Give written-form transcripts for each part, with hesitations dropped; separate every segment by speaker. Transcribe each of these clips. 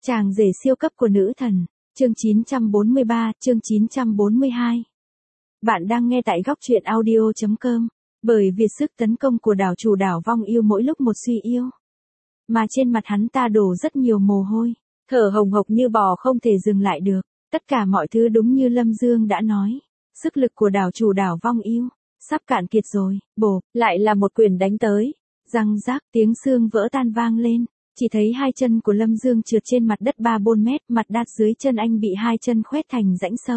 Speaker 1: Chàng rể siêu cấp của nữ thần. Chương 943, chương 942. Bạn đang nghe tại góc truyện audio.com. Bởi vì sức tấn công của đảo chủ đảo vong yêu mỗi lúc một suy yếu. Mà trên mặt hắn ta đổ rất nhiều mồ hôi. Thở hồng hộc như bò không thể dừng lại được. Tất cả mọi thứ đúng như Lâm Dương đã nói. Sức lực của đảo chủ đảo vong yêu. Sắp cạn kiệt rồi. Bổ, lại là một quyền đánh tới. Răng rác tiếng xương vỡ tan vang lên. Chỉ thấy hai chân của Lâm Dương trượt trên mặt đất 3-4 mét, mặt đát dưới chân anh bị hai chân khoét thành rãnh sâu.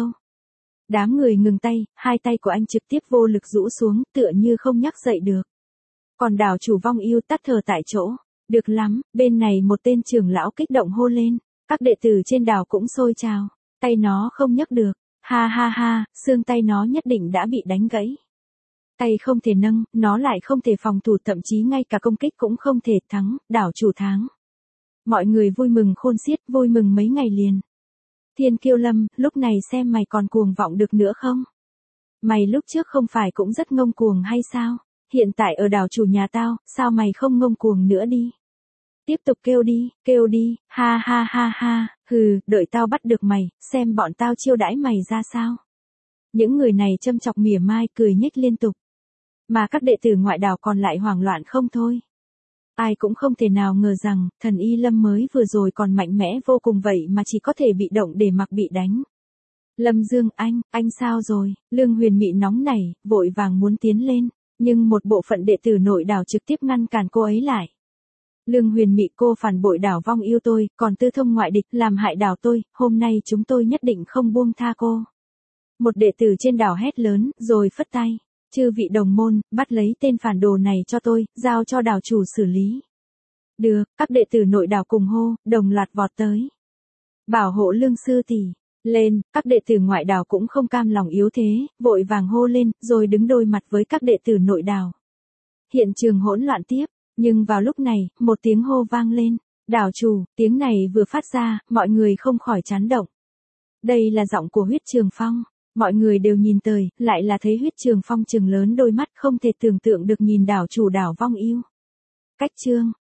Speaker 1: Đám người ngừng tay, hai tay của anh trực tiếp vô lực rũ xuống, tựa như không nhắc dậy được. Còn đảo chủ vong yêu tắt thở tại chỗ. Được lắm, bên này một tên trưởng lão kích động hô lên, các đệ tử trên đảo cũng sôi trào, tay nó không nhấc được, ha ha ha, xương tay nó nhất định đã bị đánh gãy. Tay không thể nâng, nó lại không thể phòng thủ, thậm chí ngay cả công kích cũng không thể thắng, đảo chủ thắng. Mọi người vui mừng khôn xiết, vui mừng mấy ngày liền. Thiên Kiêu Lâm, lúc này xem mày còn cuồng vọng được nữa không? Mày lúc trước không phải cũng rất ngông cuồng hay sao? Hiện tại ở đảo chủ nhà tao, sao mày không ngông cuồng nữa đi? Tiếp tục kêu đi, ha ha ha ha, hừ, đợi tao bắt được mày, xem bọn tao chiêu đãi mày ra sao. Những người này châm chọc mỉa mai cười nhếch liên tục. Mà các đệ tử ngoại đảo còn lại hoảng loạn không thôi. Ai cũng không thể nào ngờ rằng, thần Y Lâm mới vừa rồi còn mạnh mẽ vô cùng vậy mà chỉ có thể bị động để mặc bị đánh. Lâm Dương, anh sao rồi? Lương Huyền Mị nóng nảy, vội vàng muốn tiến lên, nhưng một bộ phận đệ tử nội đảo trực tiếp ngăn cản cô ấy lại. Lương Huyền Mị, cô phản bội đảo vong yêu tôi, còn tư thông ngoại địch, làm hại đảo tôi, hôm nay chúng tôi nhất định không buông tha cô. Một đệ tử trên đảo hét lớn, rồi phất tay. Chư vị đồng môn, bắt lấy tên phản đồ này cho tôi, giao cho đảo chủ xử lý. Được, các đệ tử nội đảo cùng hô, đồng loạt vọt tới. Bảo hộ Lương sư tỷ, lên, các đệ tử ngoại đảo cũng không cam lòng yếu thế, vội vàng hô lên, rồi đứng đôi mặt với các đệ tử nội đảo. Hiện trường hỗn loạn tiếp, nhưng vào lúc này, một tiếng hô vang lên. Đảo chủ, tiếng này vừa phát ra, mọi người không khỏi chấn động. Đây là giọng của Huyết Trường Phong. Mọi người đều nhìn tới, lại là thấy Huyết Trường Phong trừng lớn đôi mắt không thể tưởng tượng được nhìn đảo chủ đảo vong yêu. Cách chương,